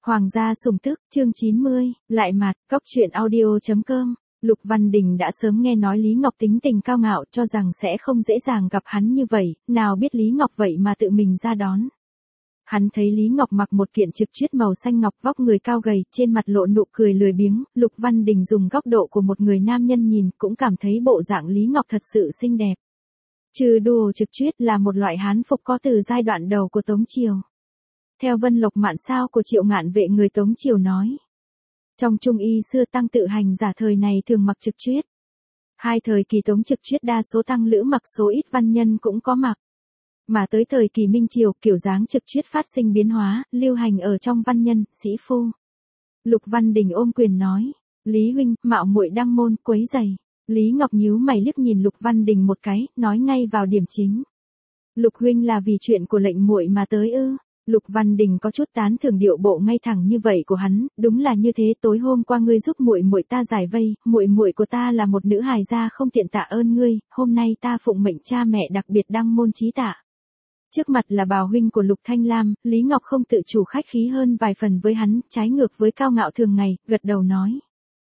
Hoàng gia sủng tức, chương 90, lại mặt, cóc truyện audio.com. Lục Văn Đình đã sớm nghe nói Lý Ngọc tính tình cao ngạo, cho rằng sẽ không dễ dàng gặp hắn như vậy, nào biết Lý Ngọc vậy mà tự mình ra đón. Hắn thấy Lý Ngọc mặc một kiện trực chuyết màu xanh ngọc, vóc người cao gầy, trên mặt lộ nụ cười lười biếng. Lục Văn Đình dùng góc độ của một người nam nhân nhìn, cũng cảm thấy bộ dạng Lý Ngọc thật sự xinh đẹp. Trừ đùa trực chuyết là một loại hán phục có từ giai đoạn đầu của Tống Triều. Theo Vân Lộc Mạn Sao của Triệu Ngạn Vệ người Tống Triều nói, trong Trung y xưa tăng tự hành giả thời này thường mặc trực chuyết. Hai thời kỳ Tống trực chuyết đa số tăng lữ mặc, số ít văn nhân cũng có mặc. Mà tới thời kỳ Minh Triều, kiểu dáng trực chuyết phát sinh biến hóa, lưu hành ở trong văn nhân, sĩ phu. Lục Văn Đình ôm quyền nói, Lý huynh, mạo muội đăng môn, quấy rầy. Lý Ngọc nhíu mày liếc nhìn Lục Văn Đình một cái, nói ngay vào điểm chính. Lục huynh là vì chuyện của lệnh muội mà tới ư? Lục Văn Đình có chút tán thưởng điệu bộ ngay thẳng như vậy của hắn, đúng là như thế, tối hôm qua ngươi giúp muội muội ta giải vây, muội muội của ta là một nữ hài gia không tiện tạ ơn ngươi, hôm nay ta phụng mệnh cha mẹ đặc biệt đăng môn chí tạ. Trước mặt là bào huynh của Lục Thanh Lam, Lý Ngọc không tự chủ khách khí hơn vài phần với hắn, trái ngược với cao ngạo thường ngày, gật đầu nói.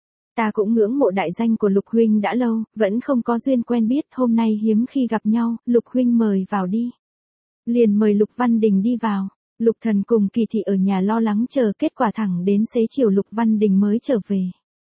Ta cũng ngưỡng mộ đại danh của Lục huynh đã lâu, vẫn không có duyên quen biết, hôm nay hiếm khi gặp nhau, Lục huynh mời vào đi. Liền mời Lục Văn Đình đi vào. Lục Thần cùng Kỳ Thị ở nhà lo lắng chờ kết quả, thẳng đến xế chiều Lục Văn Đình mới trở về.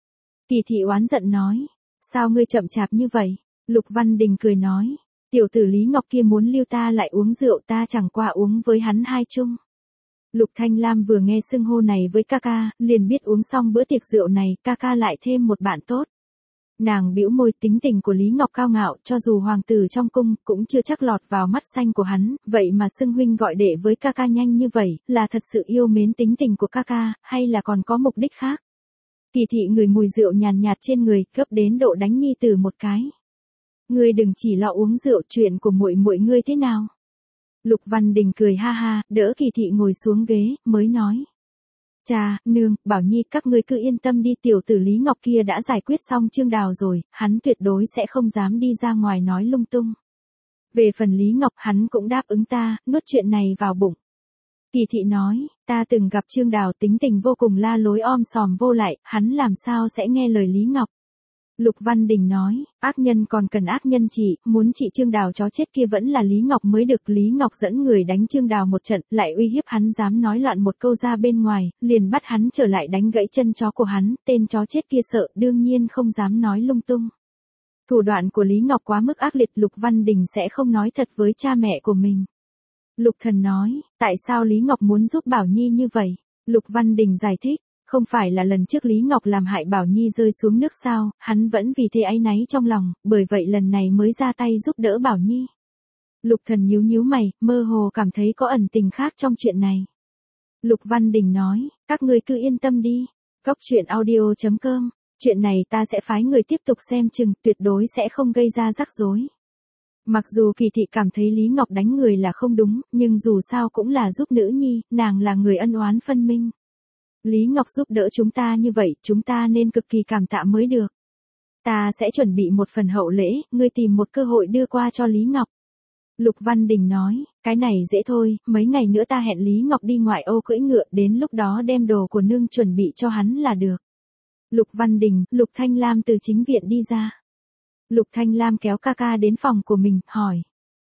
Kỳ Thị oán giận nói, sao ngươi chậm chạp như vậy? Lục Văn Đình cười nói, tiểu tử Lý Ngọc kia muốn lưu ta lại uống rượu, ta chẳng qua uống với hắn hai chung. Lục Thanh Lam vừa nghe xưng hô này với ca ca, liền biết uống xong bữa tiệc rượu này, ca ca lại thêm một bạn tốt. Nàng bĩu môi, tính tình của Lý Ngọc cao ngạo, cho dù hoàng tử trong cung, cũng chưa chắc lọt vào mắt xanh của hắn, vậy mà xưng huynh gọi đệ với ca ca nhanh như vậy, là thật sự yêu mến tính tình của ca ca, hay là còn có mục đích khác? Kỳ Thị ngửi mùi rượu nhàn nhạt trên người, gấp đến độ đánh nhi tử một cái. Ngươi đừng chỉ lo uống rượu, chuyện của muội muội ngươi thế nào? Lục Văn Đình cười ha ha, đỡ Kỳ Thị ngồi xuống ghế, mới nói. Cha, nương, Bảo Nhi các ngươi cứ yên tâm đi, tiểu tử Lý Ngọc kia đã giải quyết xong Trương Đào rồi, hắn tuyệt đối sẽ không dám đi ra ngoài nói lung tung. Về phần Lý Ngọc, hắn cũng đáp ứng ta, nuốt chuyện này vào bụng. Kỳ Thị nói, ta từng gặp Trương Đào, tính tình vô cùng la lối om sòm vô lại, hắn làm sao sẽ nghe lời Lý Ngọc. Lục Văn Đình nói, ác nhân còn cần ác nhân trị, muốn trị Trương Đào chó chết kia vẫn là Lý Ngọc mới được. Lý Ngọc dẫn người đánh Trương Đào một trận, lại uy hiếp hắn dám nói loạn một câu ra bên ngoài, liền bắt hắn trở lại đánh gãy chân chó của hắn, tên chó chết kia sợ, đương nhiên không dám nói lung tung. Thủ đoạn của Lý Ngọc quá mức ác liệt, Lục Văn Đình sẽ không nói thật với cha mẹ của mình. Lục Thần nói, tại sao Lý Ngọc muốn giúp Bảo Nhi như vậy? Lục Văn Đình giải thích. Không phải là lần trước Lý Ngọc làm hại Bảo Nhi rơi xuống nước sao, hắn vẫn vì thế áy náy trong lòng, bởi vậy lần này mới ra tay giúp đỡ Bảo Nhi. Lục Thần nhíu nhíu mày, mơ hồ cảm thấy có ẩn tình khác trong chuyện này. Lục Văn Đình nói, các ngươi cứ yên tâm đi. Cóc truyện audio.com, chuyện này ta sẽ phái người tiếp tục xem chừng, tuyệt đối sẽ không gây ra rắc rối. Mặc dù Kỳ Thị cảm thấy Lý Ngọc đánh người là không đúng, nhưng dù sao cũng là giúp nữ nhi, nàng là người ân oán phân minh. Lý Ngọc giúp đỡ chúng ta như vậy, chúng ta nên cực kỳ cảm tạ mới được. Ta sẽ chuẩn bị một phần hậu lễ, ngươi tìm một cơ hội đưa qua cho Lý Ngọc. Lục Văn Đình nói, cái này dễ thôi, mấy ngày nữa ta hẹn Lý Ngọc đi ngoại ô cưỡi ngựa, đến lúc đó đem đồ của nương chuẩn bị cho hắn là được. Lục Văn Đình, Lục Thanh Lam từ chính viện đi ra. Lục Thanh Lam kéo ca ca đến phòng của mình, hỏi.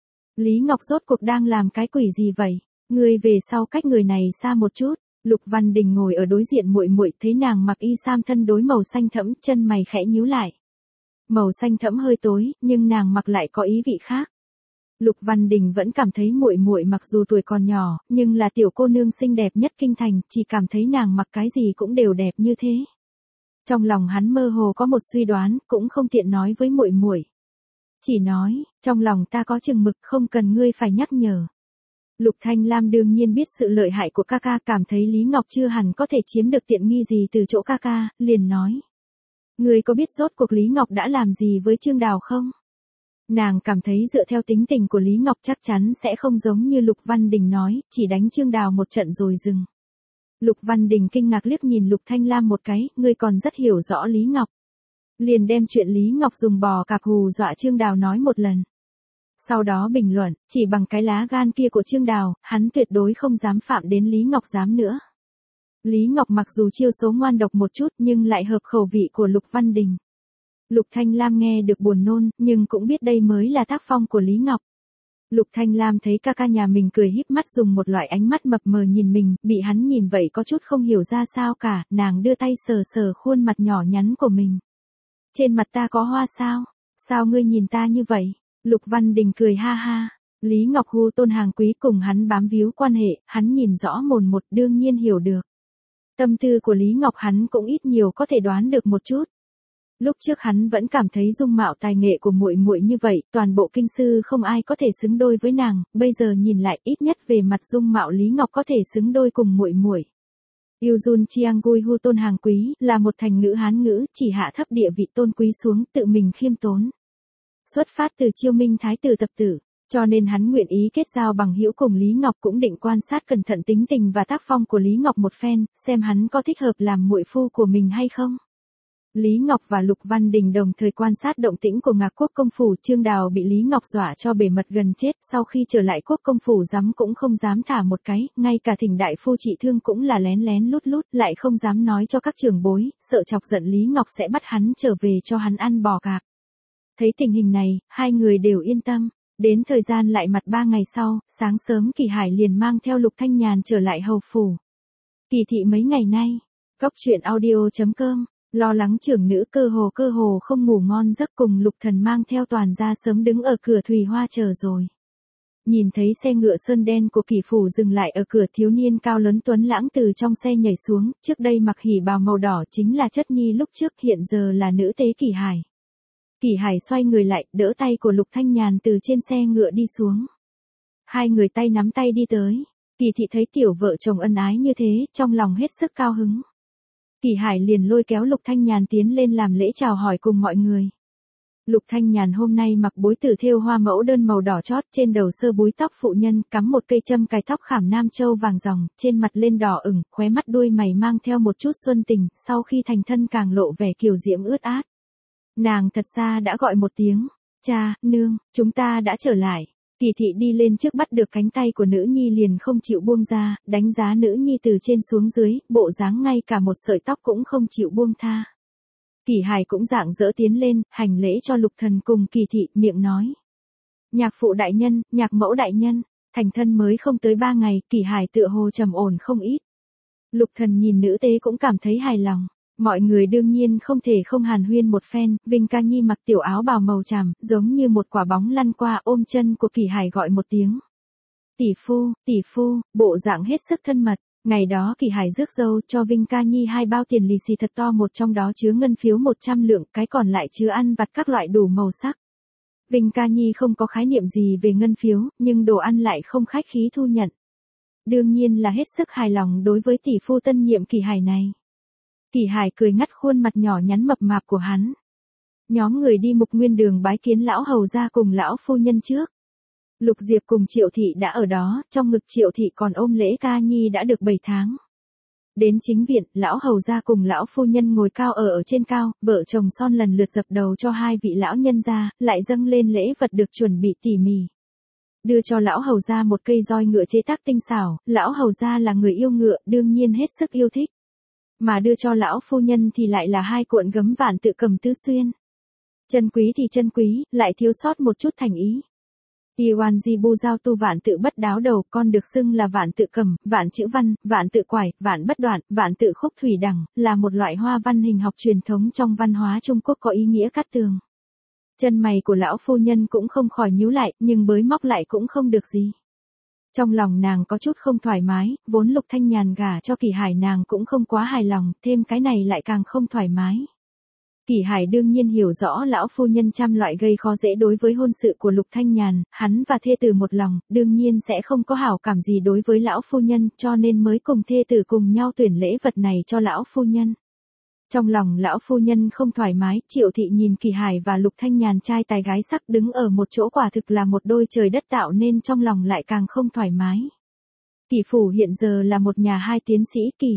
Lý Ngọc rốt cuộc đang làm cái quỷ gì vậy? Ngươi về sau cách người này xa một chút. Lục Văn Đình ngồi ở đối diện muội muội, thấy nàng mặc y sam thân đối màu xanh thẫm, chân mày khẽ nhíu lại. Màu xanh thẫm hơi tối, nhưng nàng mặc lại có ý vị khác. Lục Văn Đình vẫn cảm thấy muội muội mặc dù tuổi còn nhỏ, nhưng là tiểu cô nương xinh đẹp nhất kinh thành, chỉ cảm thấy nàng mặc cái gì cũng đều đẹp như thế. Trong lòng hắn mơ hồ có một suy đoán, cũng không tiện nói với muội muội. Chỉ nói, trong lòng ta có chừng mực, không cần ngươi phải nhắc nhở. Lục Thanh Lam đương nhiên biết sự lợi hại của ca ca, cảm thấy Lý Ngọc chưa hẳn có thể chiếm được tiện nghi gì từ chỗ ca ca, liền nói. Ngươi có biết rốt cuộc Lý Ngọc đã làm gì với Trương Đào không? Nàng cảm thấy dựa theo tính tình của Lý Ngọc chắc chắn sẽ không giống như Lục Văn Đình nói, chỉ đánh Trương Đào một trận rồi dừng. Lục Văn Đình kinh ngạc liếc nhìn Lục Thanh Lam một cái, ngươi còn rất hiểu rõ Lý Ngọc. Liền đem chuyện Lý Ngọc dùng bò cạp hù dọa Trương Đào nói một lần. Sau đó bình luận, chỉ bằng cái lá gan kia của Trương Đào, hắn tuyệt đối không dám phạm đến Lý Ngọc dám nữa. Lý Ngọc mặc dù chiêu số ngoan độc một chút nhưng lại hợp khẩu vị của Lục Văn Đình. Lục Thanh Lam nghe được buồn nôn, nhưng cũng biết đây mới là tác phong của Lý Ngọc. Lục Thanh Lam thấy ca ca nhà mình cười híp mắt dùng một loại ánh mắt mập mờ nhìn mình, bị hắn nhìn vậy có chút không hiểu ra sao cả, nàng đưa tay sờ sờ khuôn mặt nhỏ nhắn của mình. Trên mặt ta có hoa sao? Sao ngươi nhìn ta như vậy? Lục Văn Đình cười ha ha. Lý Ngọc Hu Tôn Hàng Quý cùng hắn bám víu quan hệ, hắn nhìn rõ mồn một đương nhiên hiểu được. Tâm tư của Lý Ngọc hắn cũng ít nhiều có thể đoán được một chút. Lúc trước hắn vẫn cảm thấy dung mạo tài nghệ của muội muội như vậy, toàn bộ kinh sư không ai có thể xứng đôi với nàng, bây giờ nhìn lại ít nhất về mặt dung mạo Lý Ngọc có thể xứng đôi cùng muội muội. Yuzun Chiangui Hu Tôn Hàng Quý là một thành ngữ Hán ngữ, chỉ hạ thấp địa vị tôn quý xuống, tự mình khiêm tốn. Xuất phát từ Chiêu Minh Thái tử tập tử, cho nên hắn nguyện ý kết giao bằng hữu cùng Lý Ngọc, cũng định quan sát cẩn thận tính tình và tác phong của Lý Ngọc một phen, xem hắn có thích hợp làm muội phu của mình hay không. Lý Ngọc và Lục Văn Đình đồng thời quan sát động tĩnh của Ngạc Quốc công phủ. Trương Đào bị Lý Ngọc dọa cho bể mật gần chết, sau khi trở lại Quốc công phủ dám cũng không dám thả một cái, ngay cả Thỉnh đại phu trị thương cũng là lén lén lút lút, lại không dám nói cho các trưởng bối, sợ chọc giận Lý Ngọc sẽ bắt hắn trở về cho hắn ăn bò cạp. Thấy tình hình này, hai người đều yên tâm. Đến thời gian lại mặt 3 ngày sau, sáng sớm Kỳ Hải liền mang theo Lục Thanh Nhàn trở lại hầu phủ. Kỳ thị mấy ngày nay, Cốc truyện audio.com, lo lắng trưởng nữ cơ hồ không ngủ ngon giấc, cùng Lục Thần mang theo toàn gia sớm đứng ở cửa Thùy Hoa chờ rồi. Nhìn thấy xe ngựa sơn đen của Kỳ phủ dừng lại ở cửa, thiếu niên cao lớn tuấn lãng từ trong xe nhảy xuống, trước đây mặc hỉ bào màu đỏ chính là chất nhi lúc trước, hiện giờ là nữ tế Kỳ Hải. Kỳ Hải xoay người lại, đỡ tay của Lục Thanh Nhàn từ trên xe ngựa đi xuống. Hai người tay nắm tay đi tới. Kỳ thị thấy tiểu vợ chồng ân ái như thế, trong lòng hết sức cao hứng. Kỳ Hải liền lôi kéo Lục Thanh Nhàn tiến lên làm lễ chào hỏi cùng mọi người. Lục Thanh Nhàn hôm nay mặc bối tử thêu hoa mẫu đơn màu đỏ chót, trên đầu sơ búi tóc phụ nhân, cắm một cây châm cài tóc khảm nam châu vàng ròng, trên mặt lên đỏ ửng, khóe mắt đuôi mày mang theo một chút xuân tình, sau khi thành thân càng lộ vẻ kiều diễm ướt át. Nàng thật xa đã gọi một tiếng, cha, nương, chúng ta đã trở lại. Kỳ thị đi lên trước bắt được cánh tay của nữ nhi liền không chịu buông ra, đánh giá nữ nhi từ trên xuống dưới, bộ dáng ngay cả một sợi tóc cũng không chịu buông tha. Kỳ Hải cũng rạng rỡ tiến lên, hành lễ cho Lục Thần cùng Kỳ thị, miệng nói. Nhạc phụ đại nhân, nhạc mẫu đại nhân, thành thân mới không tới 3 ngày, Kỳ Hải tựa hồ trầm ổn không ít. Lục Thần nhìn nữ tế cũng cảm thấy hài lòng. Mọi người đương nhiên không thể không hàn huyên một phen, Vinh Ca Nhi mặc tiểu áo bào màu tràm, giống như một quả bóng lăn qua, ôm chân của Kỳ Hải gọi một tiếng. Tỷ phu, bộ dạng hết sức thân mật. Ngày đó Kỳ Hải rước dâu cho Vinh Ca Nhi 2 bao tiền lì xì thật to, một trong đó chứa ngân phiếu 100 lượng, cái còn lại chứa ăn vặt các loại đủ màu sắc. Vinh Ca Nhi không có khái niệm gì về ngân phiếu, nhưng đồ ăn lại không khách khí thu nhận. Đương nhiên là hết sức hài lòng đối với tỷ phu tân nhiệm Kỳ Hải này. Kỳ Hải cười ngắt khuôn mặt nhỏ nhắn mập mạp của hắn. Nhóm người đi Mục Nguyên Đường bái kiến lão hầu gia cùng lão phu nhân trước. Lục Diệp cùng Triệu thị đã ở đó, trong ngực Triệu thị còn ôm lễ Ca Nhi đã được 7 tháng. Đến chính viện, lão hầu gia cùng lão phu nhân ngồi cao ở trên cao, vợ chồng son lần lượt dập đầu cho hai vị lão nhân gia, lại dâng lên lễ vật được chuẩn bị tỉ mỉ. Đưa cho lão hầu gia một cây roi ngựa chế tác tinh xảo, lão hầu gia là người yêu ngựa, đương nhiên hết sức yêu thích. Mà đưa cho lão phu nhân thì lại là 2 cuộn gấm vạn tự cầm tứ xuyên. Chân quý thì chân quý, lại thiếu sót một chút thành ý. Iwan Jibu giao tu vạn tự bất đáo đầu, con được xưng là vạn tự cầm, vạn chữ văn, vạn tự quải, vạn bất đoạn, vạn tự khúc thủy đẳng, là một loại hoa văn hình học truyền thống trong văn hóa Trung Quốc có ý nghĩa cát tường. Chân mày của lão phu nhân cũng không khỏi nhíu lại, nhưng bới móc lại cũng không được gì. Trong lòng nàng có chút không thoải mái, vốn Lục Thanh Nhàn gả cho Kỳ Hải nàng cũng không quá hài lòng, thêm cái này lại càng không thoải mái. Kỳ Hải đương nhiên hiểu rõ lão phu nhân trăm loại gây khó dễ đối với hôn sự của Lục Thanh Nhàn, hắn và thê tử một lòng, đương nhiên sẽ không có hảo cảm gì đối với lão phu nhân, cho nên mới cùng thê tử cùng nhau tuyển lễ vật này cho lão phu nhân. Trong lòng lão phu nhân không thoải mái, Triệu thị nhìn Kỳ Hải và Lục Thanh Nhàn trai tài gái sắc đứng ở một chỗ quả thực là một đôi trời đất tạo nên trong lòng lại càng không thoải mái. Kỳ phủ hiện giờ là một nhà 2 tiến sĩ Kỳ.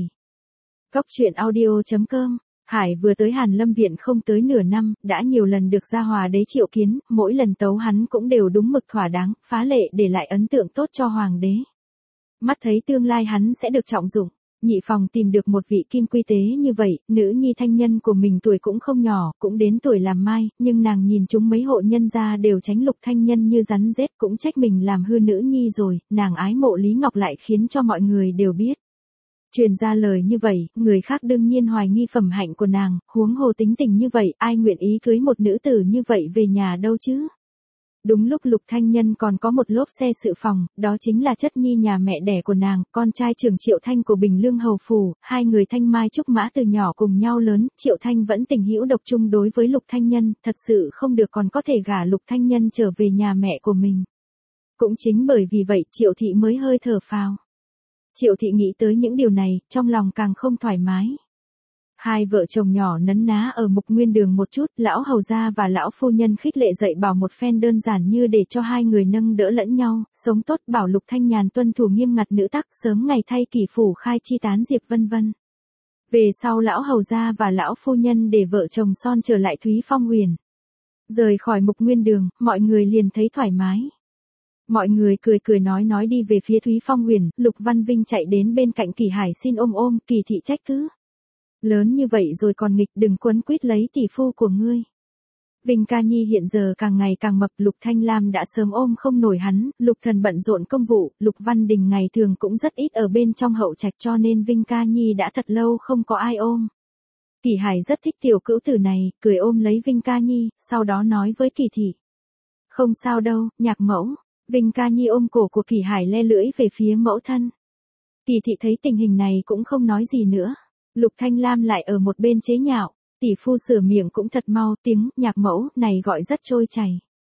Cốc truyện audio.com. Hải vừa tới Hàn Lâm viện không tới nửa năm, đã nhiều lần được gia hòa đế triệu kiến, mỗi lần tấu hắn cũng đều đúng mực thỏa đáng, phá lệ để lại ấn tượng tốt cho hoàng đế. Mắt thấy tương lai hắn sẽ được trọng dụng, Nhị phòng tìm được một vị kim quy tế như vậy, nữ nhi thanh nhân của mình tuổi cũng không nhỏ, cũng đến tuổi làm mai, nhưng nàng nhìn chúng mấy hộ nhân gia đều tránh Lục Thanh Nhân như rắn rết, cũng trách mình làm hư nữ nhi rồi, nàng ái mộ Lý Ngọc lại khiến cho mọi người đều biết. Truyền ra lời như vậy, người khác đương nhiên hoài nghi phẩm hạnh của nàng, huống hồ tính tình như vậy, ai nguyện ý cưới một nữ tử như vậy về nhà đâu chứ. Đúng lúc Lục Thanh Nhân còn có một lốp xe dự phòng, đó chính là chất nhi nhà mẹ đẻ của nàng, con trai trưởng Triệu Thanh của Bình Lương Hầu Phủ, hai người thanh mai trúc mã từ nhỏ cùng nhau lớn, Triệu Thanh vẫn tình hữu độc chung đối với Lục Thanh Nhân, thật sự không được còn có thể gả Lục Thanh Nhân trở về nhà mẹ của mình. Cũng chính bởi vì vậy Triệu Thị mới hơi thở phào. Triệu Thị nghĩ tới những điều này, trong lòng càng không thoải mái. Hai vợ chồng nhỏ nấn ná ở Mục Nguyên Đường một chút, lão hầu gia và lão phu nhân khích lệ dạy bảo một phen đơn giản như để cho hai người nâng đỡ lẫn nhau, sống tốt bảo Lục Thanh Nhàn tuân thủ nghiêm ngặt nữ tắc sớm ngày thay kỷ phủ khai chi tán diệp vân vân. Về sau lão hầu gia và lão phu nhân để vợ chồng son trở lại Thúy Phong Huyền. Rời khỏi Mục Nguyên Đường, mọi người liền thấy thoải mái. Mọi người cười cười nói đi về phía Thúy Phong Huyền, Lục Văn Vinh chạy đến bên cạnh Kỳ Hải xin ôm, Kỳ thị trách cứ. Lớn như vậy rồi còn nghịch, đừng quấn quýt lấy tỷ phu của ngươi. Vinh Ca Nhi hiện giờ càng ngày càng mập, Lục Thanh Lam đã sớm ôm không nổi hắn, Lục Thần bận rộn công vụ, Lục Văn Đình ngày thường cũng rất ít ở bên trong hậu trạch cho nên Vinh Ca Nhi đã thật lâu không có ai ôm. Kỳ Hải rất thích tiểu cữu tử này, cười ôm lấy Vinh Ca Nhi, sau đó nói với Kỳ thị. Không sao đâu, nhạc mẫu. Vinh Ca Nhi ôm cổ của Kỳ Hải le lưỡi về phía mẫu thân. Kỳ thị thấy tình hình này cũng không nói gì nữa. Lục Thanh Lam lại ở một bên chế nhạo, tỷ phu sửa miệng cũng thật mau, tiếng nhạc mẫu này gọi rất trôi chảy.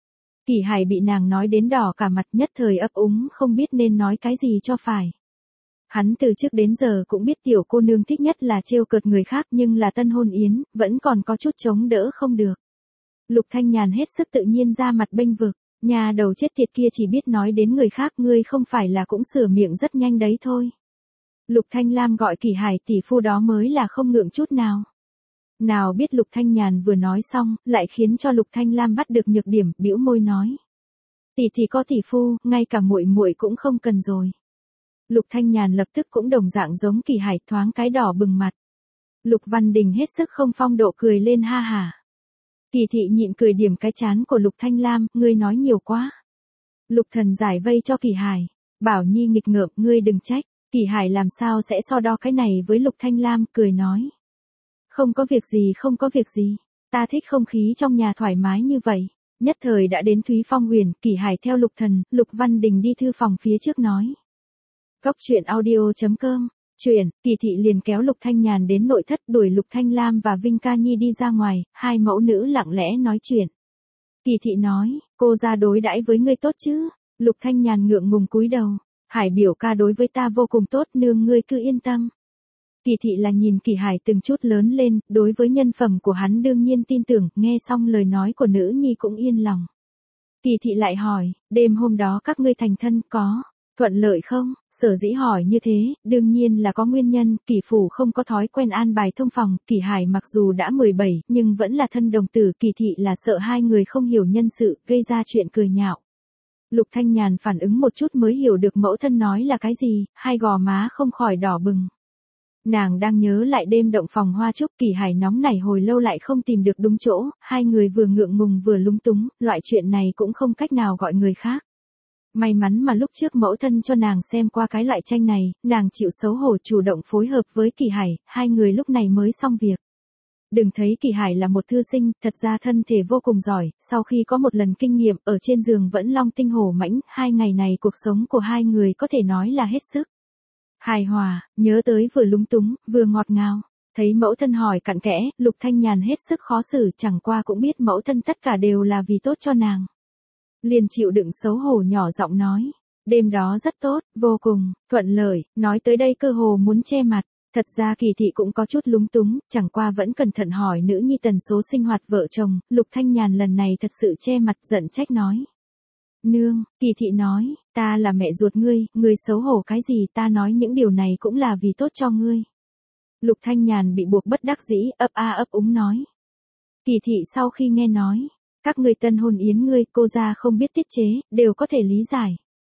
Kỳ Hải bị nàng nói đến đỏ cả mặt, nhất thời ấp úng không biết nên nói cái gì cho phải. Hắn từ trước đến giờ cũng biết tiểu cô nương thích nhất là trêu cợt người khác, nhưng là tân hôn yến, vẫn còn có chút chống đỡ không được. Lục Thanh Nhàn hết sức tự nhiên ra mặt bênh vực, nhà đầu chết tiệt kia chỉ biết nói đến người khác, ngươi không phải là cũng sửa miệng rất nhanh đấy thôi. Lục Thanh Lam gọi Kỳ Hải tỷ phu đó mới là không ngượng chút nào. Nào biết Lục Thanh Nhàn vừa nói xong, lại khiến cho Lục Thanh Lam bắt được nhược điểm, bĩu môi nói. Tỷ thì có tỷ phu, ngay cả muội muội cũng không cần rồi. Lục Thanh Nhàn lập tức cũng đồng dạng giống Kỳ Hải, thoáng cái đỏ bừng mặt. Lục Văn Đình hết sức không phong độ cười lên ha hả. Kỳ thị nhịn cười điểm cái chán của Lục Thanh Lam, ngươi nói nhiều quá. Lục Thần giải vây cho Kỳ Hải, bảo Nhi nghịch ngợm, ngươi đừng trách. Kỳ Hải làm sao sẽ so đo cái này với Lục Thanh Lam, cười nói. Không có việc gì, ta thích không khí trong nhà thoải mái như vậy. Nhất thời đã đến Thúy Phong Huyền, Kỳ Hải theo Lục Thần, Lục Văn Đình đi thư phòng phía trước nói. Góc truyện audio.com, truyện, Kỳ thị liền kéo Lục Thanh Nhàn đến nội thất đuổi Lục Thanh Lam và Vinh Ca Nhi đi ra ngoài, hai mẫu nữ lặng lẽ nói chuyện. Kỳ thị nói, cô ra đối đãi với ngươi tốt chứ? Lục Thanh Nhàn ngượng ngùng cúi đầu. Hải biểu ca đối với ta vô cùng tốt, nương ngươi cứ yên tâm. Kỳ thị là nhìn Kỳ Hải từng chút lớn lên, đối với nhân phẩm của hắn đương nhiên tin tưởng, nghe xong lời nói của nữ nhi cũng yên lòng. Kỳ thị lại hỏi, đêm hôm đó các ngươi thành thân có thuận lợi không? Sở dĩ hỏi như thế, đương nhiên là có nguyên nhân, Kỳ phủ không có thói quen an bài thông phòng, Kỳ Hải mặc dù đã 17, nhưng vẫn là thân đồng tử, Kỳ thị là sợ hai người không hiểu nhân sự, gây ra chuyện cười nhạo. Lục Thanh Nhàn phản ứng một chút mới hiểu được mẫu thân nói là cái gì, hai gò má không khỏi đỏ bừng. Nàng đang nhớ lại đêm động phòng hoa trúc, Kỳ Hải nóng nảy hồi lâu lại không tìm được đúng chỗ, hai người vừa ngượng ngùng vừa lúng túng, loại chuyện này cũng không cách nào gọi người khác. May mắn mà lúc trước mẫu thân cho nàng xem qua cái loại tranh này, nàng chịu xấu hổ chủ động phối hợp với Kỳ Hải, hai người lúc này mới xong việc. Đừng thấy Kỳ Hải là một thư sinh, thật ra thân thể vô cùng giỏi, sau khi có một lần kinh nghiệm ở trên giường vẫn long tinh hổ mãnh, hai ngày này cuộc sống của hai người có thể nói là hết sức hài hòa, nhớ tới vừa lúng túng, vừa ngọt ngào. Thấy mẫu thân hỏi cặn kẽ, Lục Thanh Nhàn hết sức khó xử, chẳng qua cũng biết mẫu thân tất cả đều là vì tốt cho nàng. Liền chịu đựng xấu hổ nhỏ giọng nói, đêm đó rất tốt, vô cùng thuận lợi, nói tới đây cơ hồ muốn che mặt. Thật ra Kỳ thị cũng có chút lúng túng, chẳng qua vẫn cẩn thận hỏi nữ nhi tần số sinh hoạt vợ chồng, Lục Thanh Nhàn lần này thật sự che mặt giận trách nói. Nương, Kỳ thị nói, ta là mẹ ruột ngươi, ngươi xấu hổ cái gì, ta nói những điều này cũng là vì tốt cho ngươi. Lục Thanh Nhàn bị buộc bất đắc dĩ, ấp a ấp úng nói. Kỳ thị sau khi nghe nói, các ngươi tân hôn yến ngươi, cô gia không biết tiết chế, đều có thể lý giải.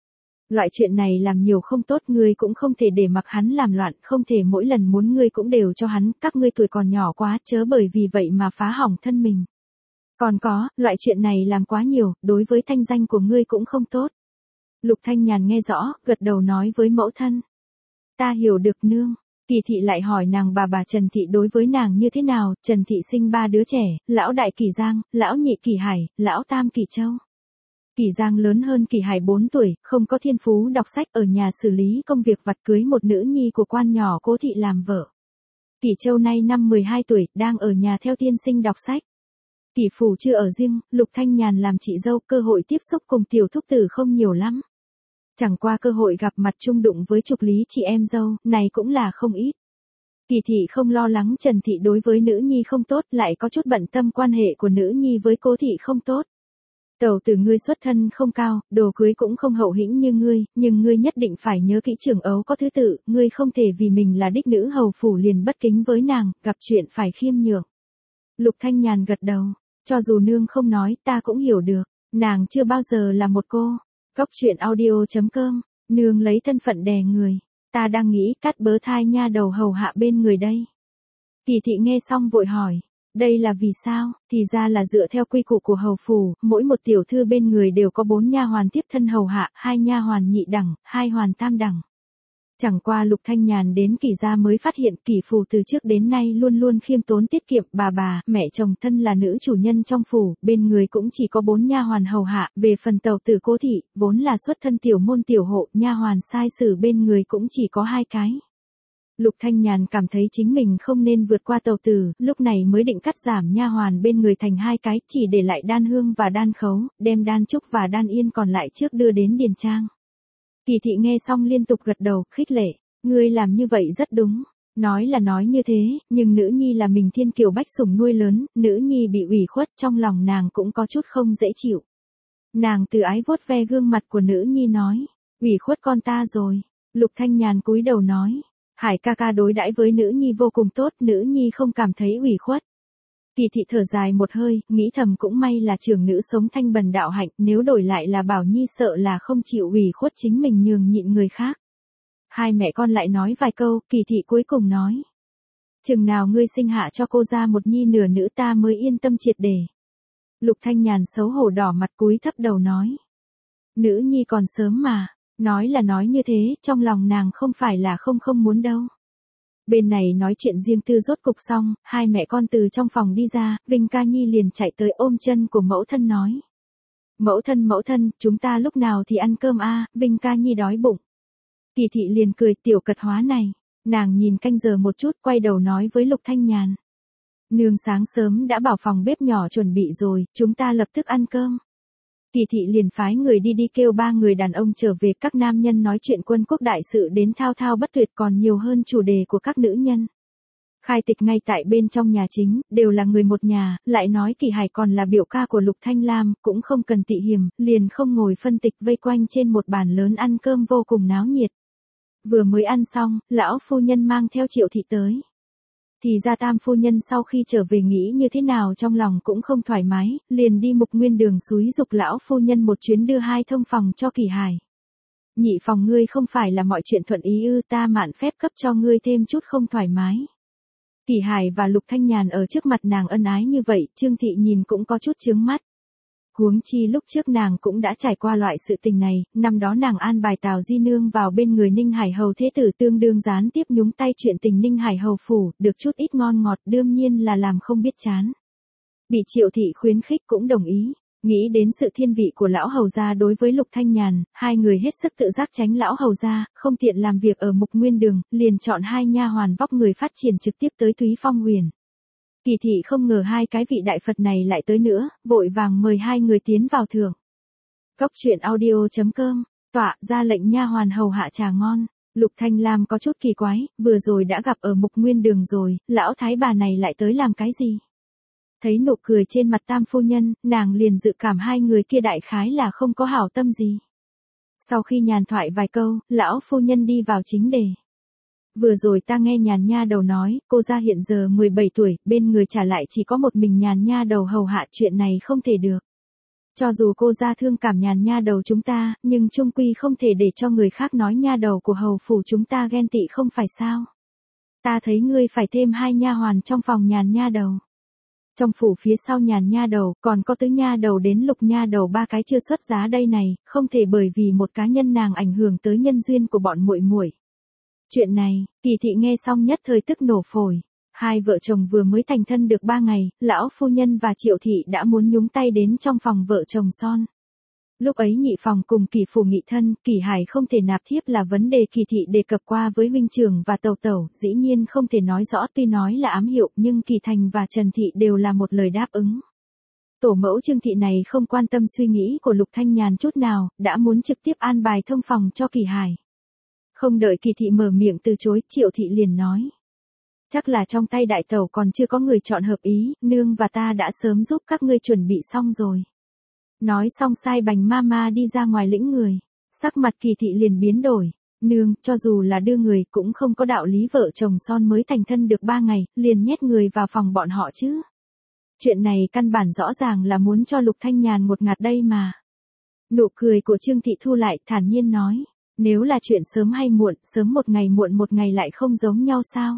Loại chuyện này làm nhiều không tốt, ngươi cũng không thể để mặc hắn làm loạn, không thể mỗi lần muốn ngươi cũng đều cho hắn, các ngươi tuổi còn nhỏ quá, chớ bởi vì vậy mà phá hỏng thân mình. Còn có, loại chuyện này làm quá nhiều, đối với thanh danh của ngươi cũng không tốt. Lục Thanh Nhàn nghe rõ, gật đầu nói với mẫu thân. Ta hiểu được nương. Kỳ thị lại hỏi nàng bà Trần Thị đối với nàng như thế nào. Trần Thị sinh 3 đứa trẻ, lão đại Kỳ Giang, lão nhị Kỳ Hải, lão tam Kỳ Châu. Kỳ Giang lớn hơn Kỳ Hải 4 tuổi, không có thiên phú đọc sách, ở nhà xử lý công việc vặt, cưới một nữ nhi của quan nhỏ Cố thị làm vợ. Kỳ Châu nay năm 12 tuổi, đang ở nhà theo tiên sinh đọc sách. Kỳ Phủ chưa ở riêng, Lục Thanh Nhàn làm chị dâu, cơ hội tiếp xúc cùng tiểu thúc tử không nhiều lắm. Chẳng qua cơ hội gặp mặt chung đụng với chục lý chị em dâu, này cũng là không ít. Kỳ thị không lo lắng Trần Thị đối với nữ nhi không tốt, lại có chút bận tâm quan hệ của nữ nhi với Cố thị không tốt. Tẩu tử ngươi xuất thân không cao, đồ cưới cũng không hậu hĩnh như ngươi, nhưng ngươi nhất định phải nhớ kỹ trưởng ấu có thứ tự, ngươi không thể vì mình là đích nữ hầu phủ liền bất kính với nàng, gặp chuyện phải khiêm nhường. Lục Thanh Nhàn gật đầu, cho dù nương không nói, ta cũng hiểu được, nàng chưa bao giờ là một cô. Cóc truyện audio.com, nương lấy thân phận đè người, ta đang nghĩ cắt bớ thai nha đầu hầu hạ bên người đây. Kỳ thị nghe xong vội hỏi, đây là vì sao? Thì ra là dựa theo quy củ của hầu phủ, mỗi một tiểu thư bên người đều có 4 nha hoàn tiếp thân hầu hạ, 2 nha hoàn nhị đẳng, 2 hoàn tam đẳng. Chẳng qua Lục Thanh Nhàn đến Kỳ gia mới phát hiện Kỳ phủ từ trước đến nay luôn luôn khiêm tốn tiết kiệm, bà, mẹ chồng thân là nữ chủ nhân trong phủ, bên người cũng chỉ có 4 nha hoàn hầu hạ, về phần tẩu tử Cố thị, vốn là xuất thân tiểu môn tiểu hộ, nha hoàn sai sử bên người cũng chỉ có 2 cái. Lục Thanh Nhàn cảm thấy chính mình không nên vượt qua tẩu tử, lúc này mới định cắt giảm nha hoàn bên người thành 2 cái, chỉ để lại Đan Hương và Đan Khấu, đem Đan Trúc và Đan Yên còn lại trước đưa đến điền trang. Kỳ thị nghe xong liên tục gật đầu, khích lệ, ngươi làm như vậy rất đúng. Nói là nói như thế, nhưng nữ nhi là mình thiên kiều bách sủng nuôi lớn, nữ nhi bị ủy khuất, trong lòng nàng cũng có chút không dễ chịu. Nàng từ ái vuốt ve gương mặt của nữ nhi nói, ủy khuất con ta rồi. Lục Thanh Nhàn cúi đầu nói, Hải ca ca đối đãi với nữ nhi vô cùng tốt, nữ nhi không cảm thấy ủy khuất. Kỳ thị thở dài một hơi, nghĩ thầm cũng may là trưởng nữ sống thanh bần đạo hạnh, nếu đổi lại là Bảo Nhi sợ là không chịu ủy khuất chính mình nhường nhịn người khác. Hai mẹ con lại nói vài câu, Kỳ thị cuối cùng nói, chừng nào ngươi sinh hạ cho cô ra một nhi nửa nữ ta mới yên tâm triệt để. Lục Thanh Nhàn xấu hổ đỏ mặt cúi thấp đầu nói, nữ nhi còn sớm mà, nói là nói như thế, trong lòng nàng không phải là không muốn đâu. Bên này nói chuyện riêng tư rốt cục xong, hai mẹ con từ trong phòng đi ra, Vinh Ca Nhi liền chạy tới ôm chân của mẫu thân nói. Mẫu thân, chúng ta lúc nào thì ăn cơm a? Vinh Ca Nhi đói bụng. Kỳ thị liền cười, tiểu cật hóa này. Nàng nhìn canh giờ một chút, quay đầu nói với Lục Thanh Nhàn. Nương sáng sớm đã bảo phòng bếp nhỏ chuẩn bị rồi, chúng ta lập tức ăn cơm. Kỳ thị liền phái người đi kêu 3 người đàn ông trở về, các nam nhân nói chuyện quân quốc đại sự đến thao thao bất tuyệt, còn nhiều hơn chủ đề của các nữ nhân. Khai tịch ngay tại bên trong nhà chính, đều là người một nhà, lại nói Kỳ Hải còn là biểu ca của Lục Thanh Lam, cũng không cần tị hiểm, liền không ngồi phân tịch vây quanh trên một bàn lớn ăn cơm vô cùng náo nhiệt. Vừa mới ăn xong, lão phu nhân mang theo Triệu thị tới. Thì ra tam phu nhân sau khi trở về nghĩ như thế nào trong lòng cũng không thoải mái, liền đi Mục Nguyên Đường xúi giục lão phu nhân một chuyến đưa 2 thông phòng cho Kỳ Hải. Nhị phòng ngươi không phải là mọi chuyện thuận ý ư, ta mạn phép cấp cho ngươi thêm chút không thoải mái. Kỳ Hải và Lục Thanh Nhàn ở trước mặt nàng ân ái như vậy, Trương Thị nhìn cũng có chút chướng mắt. Huống chi lúc trước nàng cũng đã trải qua loại sự tình này, năm đó nàng an bài Tào Di Nương vào bên người Ninh Hải Hầu thế tử tương đương gián tiếp nhúng tay chuyện tình Ninh Hải Hầu phủ, được chút ít ngon ngọt đương nhiên là làm không biết chán. Bị Triệu Thị khuyến khích cũng đồng ý, nghĩ đến sự thiên vị của lão hầu gia đối với Lục Thanh Nhàn, hai người hết sức tự giác tránh lão hầu gia, không tiện làm việc ở Mục Nguyên Đường, liền chọn 2 nha hoàn vóc người phát triển trực tiếp tới Túy Phong Huyền. Kỳ thị không ngờ 2 cái vị đại Phật này lại tới nữa, vội vàng mời 2 người tiến vào thưởng. Cóc truyện audio.com, tọa ra lệnh nha hoàn hầu hạ trà ngon. Lục Thanh Lam có chút kỳ quái, vừa rồi đã gặp ở Mục Nguyên Đường rồi, lão thái bà này lại tới làm cái gì? Thấy nụ cười trên mặt tam phu nhân, nàng liền dự cảm 2 người kia đại khái là không có hảo tâm gì. Sau khi nhàn thoại vài câu, lão phu nhân đi vào chính đề. Vừa rồi ta nghe Nhàn nha đầu nói, cô ra hiện giờ 17 tuổi, bên người trả lại chỉ có một mình Nhàn nha đầu hầu hạ, chuyện này không thể được. Cho dù cô ra thương cảm Nhàn nha đầu chúng ta, nhưng chung quy không thể để cho người khác nói nha đầu của hầu phủ chúng ta ghen tị không phải sao. Ta thấy ngươi phải thêm 2 nha hoàn trong phòng Nhàn nha đầu. Trong phủ phía sau Nhàn nha đầu, còn có Tứ nha đầu đến Lục nha đầu 3 cái chưa xuất giá đây này, không thể bởi vì một cá nhân nàng ảnh hưởng tới nhân duyên của bọn muội muội. Chuyện này, Kỳ thị nghe xong nhất thời tức nổ phổi. Hai vợ chồng vừa mới thành thân được 3 ngày, lão phu nhân và Triệu thị đã muốn nhúng tay đến trong phòng vợ chồng son. Lúc ấy nhị phòng cùng Kỳ phủ nghị thân, Kỳ Hải không thể nạp thiếp là vấn đề Kỳ thị đề cập qua với huynh trưởng và tẩu tẩu, dĩ nhiên không thể nói rõ, tuy nói là ám hiệu nhưng Kỳ Thành và Trần thị đều là một lời đáp ứng. Tổ mẫu Trương thị này không quan tâm suy nghĩ của Lục Thanh Nhàn chút nào, đã muốn trực tiếp an bài thông phòng cho Kỳ Hải. Không đợi Kỳ thị mở miệng từ chối, Triệu thị liền nói. Chắc là trong tay đại tẩu còn chưa có người chọn hợp ý, nương và ta đã sớm giúp các ngươi chuẩn bị xong rồi. Nói xong sai bành mama đi ra ngoài lĩnh người. Sắc mặt Kỳ thị liền biến đổi. Nương, cho dù là đưa người cũng không có đạo lý vợ chồng son mới thành thân được 3 ngày, liền nhét người vào phòng bọn họ chứ. Chuyện này căn bản rõ ràng là muốn cho Lục Thanh Nhàn một ngạt đây mà. Nụ cười của Trương thị thu lại, thản nhiên nói. Nếu là chuyện sớm hay muộn, sớm một ngày muộn một ngày lại không giống nhau sao?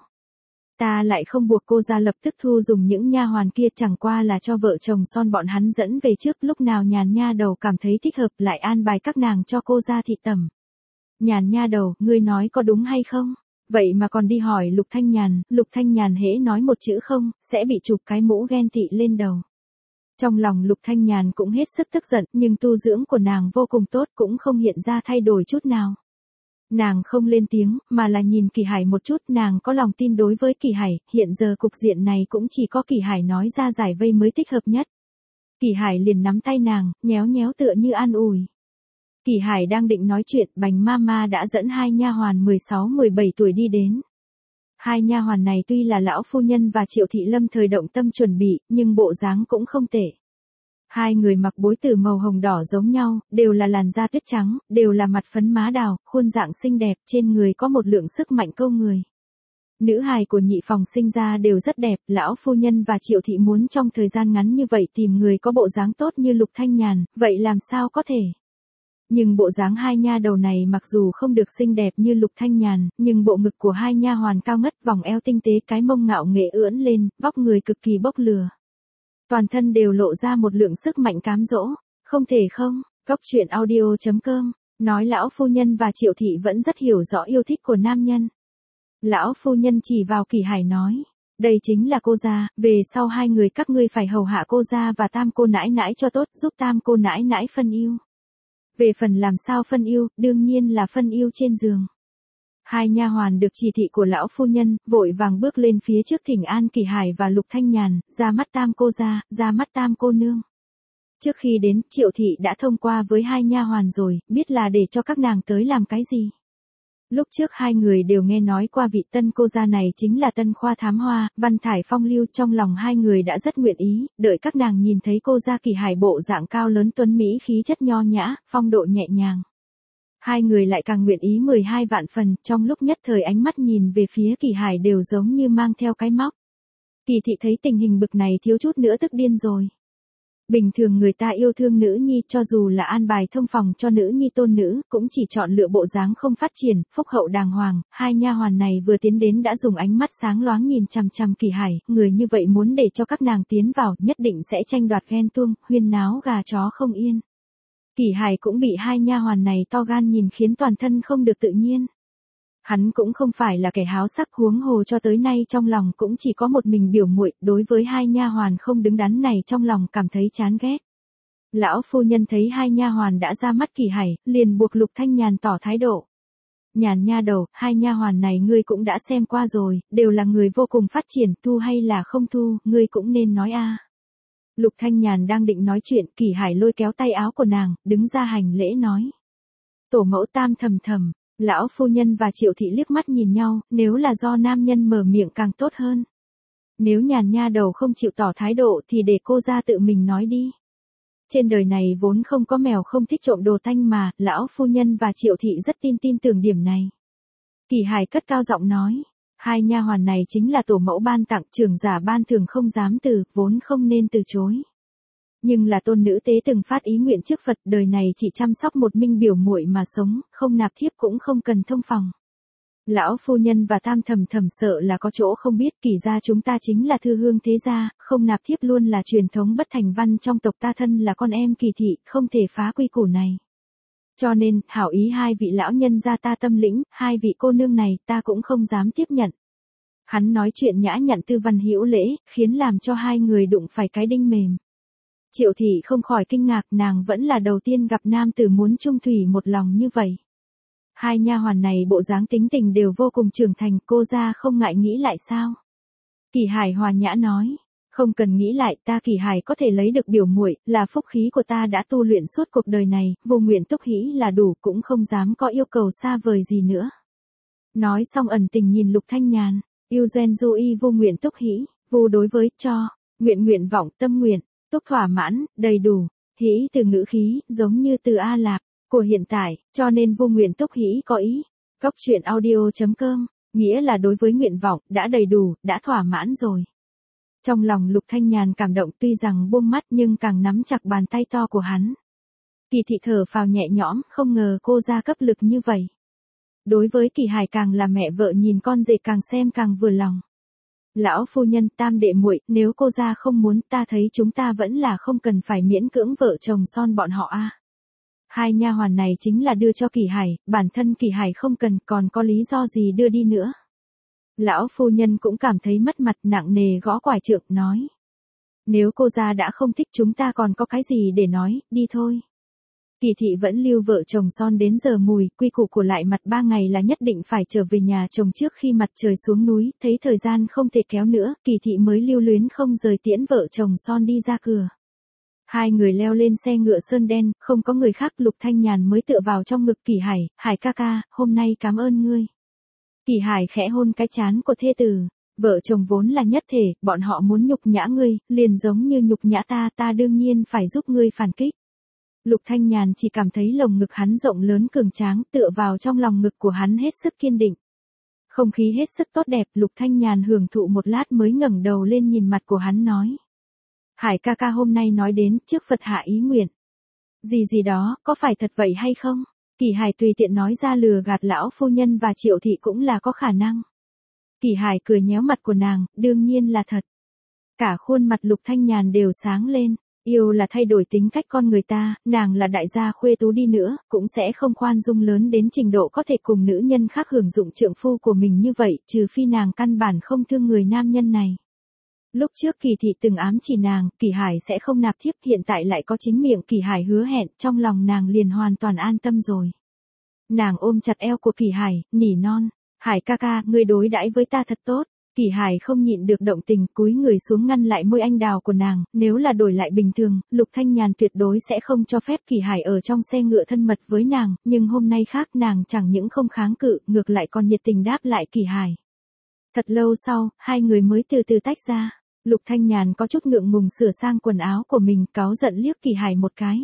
Ta lại không buộc cô ra lập tức thu dùng những nha hoàn kia, chẳng qua là cho vợ chồng son bọn hắn dẫn về trước, lúc nào Nhàn nha đầu cảm thấy thích hợp lại an bài các nàng cho cô ra thị tẩm. Nhàn nha đầu, ngươi nói có đúng hay không? Vậy mà còn đi hỏi Lục Thanh Nhàn hễ nói một chữ không, sẽ bị chụp cái mũ ghen tị lên đầu. Trong lòng Lục Thanh Nhàn cũng hết sức tức giận, nhưng tu dưỡng của nàng vô cùng tốt, cũng không hiện ra thay đổi chút nào. Nàng không lên tiếng, mà là nhìn Kỳ Hải một chút, nàng có lòng tin đối với Kỳ Hải, hiện giờ cục diện này cũng chỉ có Kỳ Hải nói ra giải vây mới thích hợp nhất. Kỳ Hải liền nắm tay nàng, nhéo nhéo tựa như an ủi. Kỳ Hải đang định nói chuyện, bành mama đã dẫn 2 nha hoàn 16-17 tuổi đi đến. 2 nha hoàn này tuy là lão phu nhân và Triệu thị lâm thời động tâm chuẩn bị, nhưng bộ dáng cũng không tệ. 2 người mặc bối tử màu hồng đỏ giống nhau, đều là làn da tuyết trắng, đều là mặt phấn má đào, khuôn dạng xinh đẹp, trên người có một lượng sức mạnh câu người. Nữ hài của nhị phòng sinh ra đều rất đẹp, lão phu nhân và Triệu thị muốn trong thời gian ngắn như vậy tìm người có bộ dáng tốt như Lục Thanh Nhàn, vậy làm sao có thể? Nhưng bộ dáng 2 nha đầu này mặc dù không được xinh đẹp như Lục Thanh Nhàn, nhưng bộ ngực của 2 nha hoàn cao ngất, vòng eo tinh tế, cái mông ngạo nghễ ưỡn lên, vóc người cực kỳ bốc lửa. Toàn thân đều lộ ra một lượng sức mạnh cám dỗ, không thể không, Goctruyện.audio.com, nói lão phu nhân và Triệu thị vẫn rất hiểu rõ yêu thích của nam nhân. Lão phu nhân chỉ vào Kỳ Hải nói, đây chính là cô gia, về sau 2 người các ngươi phải hầu hạ cô gia và tam cô nãi nãi cho tốt, giúp tam cô nãi nãi phân yêu. Về phần làm sao phân yêu, đương nhiên là phân yêu trên giường. 2 nha hoàn được chỉ thị của lão phu nhân, vội vàng bước lên phía trước thỉnh an Kỳ Hải và Lục Thanh Nhàn, ra mắt tam cô gia, ra mắt tam cô nương. Trước khi đến, Triệu thị đã thông qua với 2 nha hoàn rồi, biết là để cho các nàng tới làm cái gì. Lúc trước 2 người đều nghe nói qua vị tân cô gia này chính là Tân Khoa Thám Hoa, văn thải phong lưu, trong lòng 2 người đã rất nguyện ý, đợi các nàng nhìn thấy cô gia Kỳ Hải bộ dạng cao lớn tuấn mỹ, khí chất nho nhã, phong độ nhẹ nhàng. 2 người lại càng nguyện ý 12 vạn phần, trong lúc nhất thời ánh mắt nhìn về phía Kỳ Hải đều giống như mang theo cái móc. Kỳ thị thấy tình hình bực này thiếu chút nữa tức điên rồi. Bình thường người ta yêu thương nữ nhi, cho dù là an bài thông phòng cho nữ nhi tôn nữ, cũng chỉ chọn lựa bộ dáng không phát triển, phúc hậu đàng hoàng. 2 nha hoàn này vừa tiến đến đã dùng ánh mắt sáng loáng nhìn chằm chằm Kỳ Hải, người như vậy muốn để cho các nàng tiến vào, nhất định sẽ tranh đoạt ghen tuông, huyên náo gà chó không yên. Kỳ Hải cũng bị 2 nha hoàn này to gan nhìn khiến toàn thân không được tự nhiên. Hắn cũng không phải là kẻ háo sắc, huống hồ cho tới nay trong lòng cũng chỉ có một mình biểu muội, đối với 2 nha hoàn không đứng đắn này trong lòng cảm thấy chán ghét. Lão phu nhân thấy 2 nha hoàn đã ra mắt Kỳ Hải, liền buộc Lục Thanh Nhàn tỏ thái độ. Nhàn nha đầu, 2 nha hoàn này ngươi cũng đã xem qua rồi, đều là người vô cùng phát triển, thu hay là không thu, ngươi cũng nên nói a. Lục Thanh Nhàn đang định nói chuyện, Kỳ Hải lôi kéo tay áo của nàng, đứng ra hành lễ nói. Tổ mẫu tam thầm thầm. Lão phu nhân và Triệu thị liếc mắt nhìn nhau, nếu là do nam nhân mở miệng càng tốt hơn. Nếu Nhàn nha đầu không chịu tỏ thái độ thì để cô ra tự mình nói đi. Trên đời này vốn không có mèo không thích trộm đồ tanh mà, lão phu nhân và Triệu thị rất tin tưởng điểm này. Kỳ Hải cất cao giọng nói, 2 nha hoàn này chính là tổ mẫu ban tặng, trưởng giả ban thường không dám từ, vốn không nên từ chối. Nhưng là tôn nữ tế từng phát ý nguyện trước Phật đời này chỉ chăm sóc một minh biểu muội mà sống, không nạp thiếp cũng không cần thông phòng. Lão phu nhân và Tam thầm thầm sợ là có chỗ không biết, Kỳ gia chúng ta chính là thư hương thế gia, không nạp thiếp luôn là truyền thống bất thành văn trong tộc ta, thân là con em Kỳ thị, không thể phá quy củ này. Cho nên, hảo ý hai vị lão nhân gia ta tâm lĩnh, hai vị cô nương này ta cũng không dám tiếp nhận. Hắn nói chuyện nhã nhặn tư văn hữu lễ, khiến làm cho hai người đụng phải cái đinh mềm. Triệu thị không khỏi kinh ngạc, nàng vẫn là đầu tiên gặp nam tử muốn chung thủy một lòng như vậy. Hai nha hoàn này bộ dáng tính tình đều vô cùng trưởng thành, cô ra không ngại nghĩ lại sao? Kỳ Hải hòa nhã nói, không cần nghĩ lại, ta Kỳ Hải có thể lấy được biểu muội là phúc khí của ta đã tu luyện suốt cuộc đời này, vô nguyện túc hỷ là đủ, cũng không dám có yêu cầu xa vời gì nữa. Nói xong ẩn tình nhìn Lục Thanh Nhàn, yêu gen du y vô nguyện túc hỷ, vô đối với cho, nguyện nguyện vọng tâm nguyện, túc thỏa mãn, đầy đủ, hỷ từ ngữ khí, giống như từ A Lạp của hiện tại, cho nên vô nguyện túc hỷ có ý. Góc truyện audio.com, nghĩa là đối với nguyện vọng, đã đầy đủ, đã thỏa mãn rồi. Trong lòng Lục Thanh Nhàn cảm động, tuy rằng buông mắt nhưng càng nắm chặt bàn tay to của hắn. Kỳ thị thở phào nhẹ nhõm, không ngờ cô ra cấp lực như vậy. Đối với Kỳ Hải càng là mẹ vợ nhìn con rể càng xem càng vừa lòng. Lão phu nhân, Tam đệ muội, nếu cô ra không muốn, ta thấy chúng ta vẫn là không cần phải miễn cưỡng vợ chồng son bọn họ a. Hai nha hoàn này chính là đưa cho Kỳ Hải, bản thân Kỳ Hải không cần, còn có lý do gì đưa đi nữa. Lão phu nhân cũng cảm thấy mất mặt, nặng nề gõ quải trượng nói. Nếu cô ra đã không thích chúng ta còn có cái gì để nói, đi thôi. Kỳ thị vẫn lưu vợ chồng son đến giờ mùi, quy củ của lại mặt 3 ngày là nhất định phải trở về nhà chồng trước khi mặt trời xuống núi, thấy thời gian không thể kéo nữa, Kỳ thị mới lưu luyến không rời tiễn vợ chồng son đi ra cửa. Hai người leo lên xe ngựa sơn đen, không có người khác, Lục Thanh Nhàn mới tựa vào trong ngực Kỳ Hải, Hải ca ca, hôm nay cảm ơn ngươi. Kỳ Hải khẽ hôn cái trán của thê tử, vợ chồng vốn là nhất thể, bọn họ muốn nhục nhã ngươi, liền giống như nhục nhã ta, ta đương nhiên phải giúp ngươi phản kích. Lục Thanh Nhàn chỉ cảm thấy lồng ngực hắn rộng lớn cường tráng, tựa vào trong lòng ngực của hắn hết sức kiên định. Không khí hết sức tốt đẹp, Lục Thanh Nhàn hưởng thụ một lát mới ngẩng đầu lên nhìn mặt của hắn nói. Hải ca ca hôm nay nói đến, trước Phật hạ ý nguyện. Gì đó, có phải thật vậy hay không? Kỳ Hải tùy tiện nói ra lừa gạt lão phu nhân và Triệu thị cũng là có khả năng. Kỳ Hải cười nhéo mặt của nàng, đương nhiên là thật. Cả khuôn mặt Lục Thanh Nhàn đều sáng lên. Yêu là thay đổi tính cách con người ta, nàng là đại gia khuê tú đi nữa, cũng sẽ không khoan dung lớn đến trình độ có thể cùng nữ nhân khác hưởng dụng trượng phu của mình như vậy, trừ phi nàng căn bản không thương người nam nhân này. Lúc trước Kỳ thị từng ám chỉ nàng, Kỳ Hải sẽ không nạp thiếp, hiện tại lại có chính miệng Kỳ Hải hứa hẹn, trong lòng nàng liền hoàn toàn an tâm rồi. Nàng ôm chặt eo của Kỳ Hải, nỉ non, Hải ca ca, ngươi đối đãi với ta thật tốt. Kỳ Hải không nhịn được động tình, cúi người xuống ngăn lại môi anh đào của nàng, nếu là đổi lại bình thường, Lục Thanh Nhàn tuyệt đối sẽ không cho phép Kỳ Hải ở trong xe ngựa thân mật với nàng, nhưng hôm nay khác, nàng chẳng những không kháng cự, ngược lại còn nhiệt tình đáp lại Kỳ Hải. Thật lâu sau, hai người mới từ từ tách ra. Lục Thanh Nhàn có chút ngượng ngùng sửa sang quần áo của mình, cáu giận liếc Kỳ Hải một cái.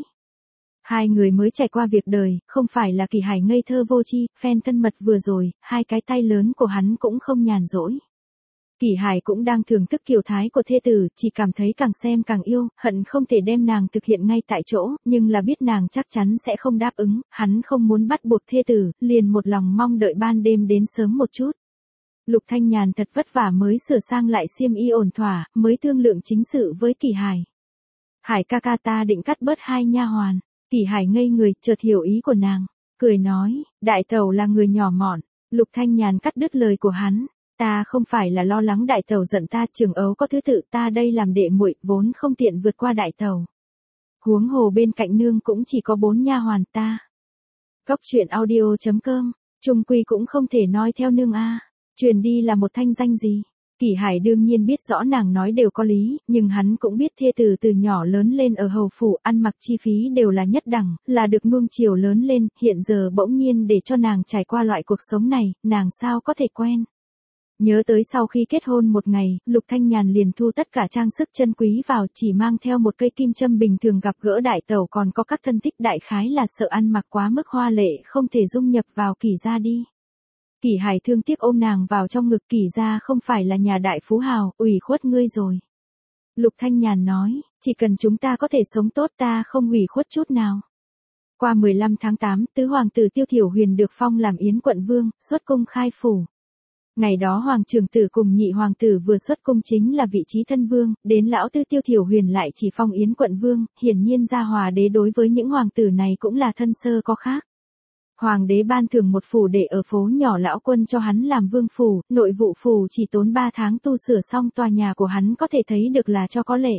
Hai người mới trải qua việc đời, không phải là Kỳ Hải ngây thơ vô tri, phen thân mật vừa rồi, hai cái tay lớn của hắn cũng không nhàn rỗi. Kỳ Hải cũng đang thưởng thức kiều thái của thê tử, chỉ cảm thấy càng xem càng yêu, hận không thể đem nàng thực hiện ngay tại chỗ, nhưng là biết nàng chắc chắn sẽ không đáp ứng, hắn không muốn bắt buộc thê tử, liền một lòng mong đợi ban đêm đến sớm một chút. Lục Thanh Nhàn thật vất vả mới sửa sang lại xiêm y ổn thỏa, mới thương lượng chính sự với Kỳ Hải. Hải ca ca, ta định cắt bớt hai nha hoàn. Kỳ Hải ngây người, chợt hiểu ý của nàng, cười nói, đại tẩu là người nhỏ mọn. Lục Thanh Nhàn cắt đứt lời của hắn, ta không phải là lo lắng đại tẩu giận ta, Trường Ấu có thứ tự, ta đây làm đệ muội, vốn không tiện vượt qua đại tẩu. Huống hồ bên cạnh nương cũng chỉ có 4 nha hoàn ta. Góc truyện audio.com, chung quy cũng không thể nói theo nương a. Truyền đi là một thanh danh gì? Kỳ Hải đương nhiên biết rõ nàng nói đều có lý, nhưng hắn cũng biết thê tử từ nhỏ lớn lên ở hầu phủ, ăn mặc chi phí đều là nhất đẳng, là được nuông chiều lớn lên, hiện giờ bỗng nhiên để cho nàng trải qua loại cuộc sống này, nàng sao có thể quen. Nhớ tới sau khi kết hôn một ngày, Lục Thanh Nhàn liền thu tất cả trang sức chân quý vào, chỉ mang theo một cây kim châm bình thường gặp gỡ đại tẩu, còn có các thân thích, đại khái là sợ ăn mặc quá mức hoa lệ không thể dung nhập vào Kỳ gia đi. Kỳ Hải thương tiếc ôm nàng vào trong ngực, Kỳ gia không phải là nhà đại phú hào, ủy khuất ngươi rồi. Lục Thanh Nhàn nói, Chỉ cần chúng ta có thể sống tốt ta không hủy khuất chút nào. Qua 15 tháng 8, tứ hoàng tử Tiêu Thiểu Huyền được phong làm Yến quận vương, xuất cung khai phủ. Ngày đó hoàng trưởng tử cùng nhị hoàng tử vừa xuất cung chính là vị trí thân vương, đến lão tư Tiêu Thiểu Huyền lại chỉ phong Yến quận vương, hiển nhiên Gia Hòa đế đối với những hoàng tử này cũng là thân sơ có khác. Hoàng đế ban thưởng một phủ để ở phố nhỏ lão quân cho hắn làm vương phủ, nội vụ phủ chỉ tốn 3 tháng tu sửa xong tòa nhà của hắn có thể thấy được là cho có lệ.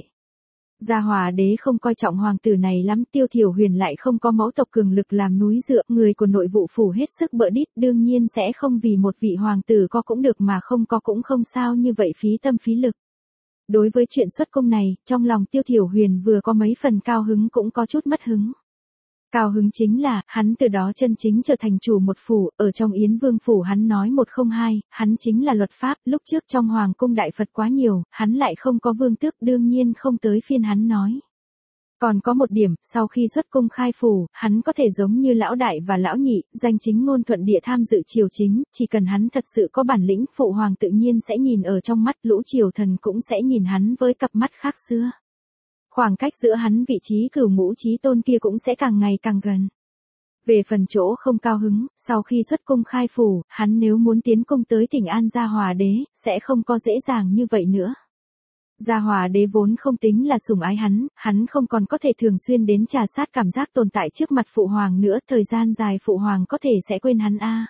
Gia Hòa đế không coi trọng hoàng tử này lắm, Tiêu Thiểu Huyền lại không có mẫu tộc cường lực làm núi dựa, người của nội vụ phủ hết sức bợ đít, đương nhiên sẽ không vì một vị hoàng tử có cũng được mà không có cũng không sao như vậy phí tâm phí lực. Đối với chuyện xuất cung này, trong lòng Tiêu Thiểu Huyền vừa có mấy phần cao hứng cũng có chút mất hứng. Cao hứng chính là, hắn từ đó chân chính trở thành chủ một phủ, ở trong Yến Vương phủ hắn nói một không hai, hắn chính là luật pháp, lúc trước trong Hoàng cung đại Phật quá nhiều, hắn lại không có vương tước đương nhiên không tới phiên hắn nói. Còn có một điểm, sau khi xuất cung khai phủ, hắn có thể giống như lão đại và lão nhị, danh chính ngôn thuận địa tham dự triều chính, chỉ cần hắn thật sự có bản lĩnh, phụ hoàng tự nhiên sẽ nhìn ở trong mắt, lũ triều thần cũng sẽ nhìn hắn với cặp mắt khác xưa. Khoảng cách giữa hắn vị trí cửu ngũ chí tôn kia cũng sẽ càng ngày càng gần. Về phần chỗ không cao hứng, sau khi xuất cung khai phủ, hắn nếu muốn tiến cung tới Thỉnh An Gia Hòa đế, sẽ không có dễ dàng như vậy nữa. Gia Hòa đế vốn không tính là sủng ái hắn không còn có thể thường xuyên đến trà sát cảm giác tồn tại trước mặt phụ hoàng nữa, thời gian dài phụ hoàng có thể sẽ quên hắn a.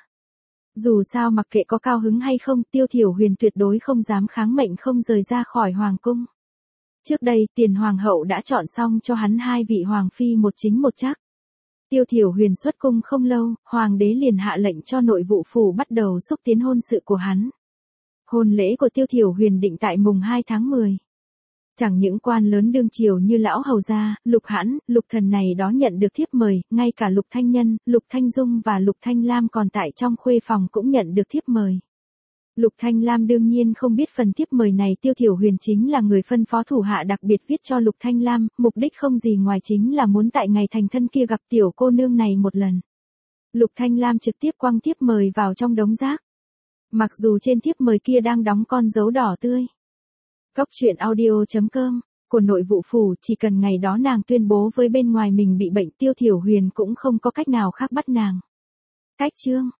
Dù sao mặc kệ có cao hứng hay không, Tiêu Thiểu Huyền tuyệt đối không dám kháng mệnh không rời ra khỏi hoàng cung. Trước đây, Tiền Hoàng hậu đã chọn xong cho hắn 2 vị hoàng phi một chính một trác. Tiêu Thiểu Huyền xuất cung không lâu, hoàng đế liền hạ lệnh cho nội vụ phủ bắt đầu xúc tiến hôn sự của hắn. Hôn lễ của Tiêu Thiểu Huyền định tại mùng 2 tháng 10. Chẳng những quan lớn đương triều như lão hầu gia, Lục Hãn, Lục Thần này đó nhận được thiếp mời, ngay cả Lục Thanh Nhân, Lục Thanh Dung và Lục Thanh Lam còn tại trong khuê phòng cũng nhận được thiếp mời. Lục Thanh Lam đương nhiên không biết phần thiếp mời này Tiêu Thiểu Huyền chính là người phân phó thủ hạ đặc biệt viết cho Lục Thanh Lam, mục đích không gì ngoài chính là muốn tại ngày thành thân kia gặp tiểu cô nương này một lần. Lục Thanh Lam trực tiếp quăng thiếp mời vào trong đống rác. Mặc dù trên thiếp mời kia đang đóng con dấu đỏ tươi. Cóc truyện audio.com của nội vụ phủ, chỉ cần ngày đó nàng tuyên bố với bên ngoài mình bị bệnh Tiêu Thiểu Huyền cũng không có cách nào khác bắt nàng. Cách chương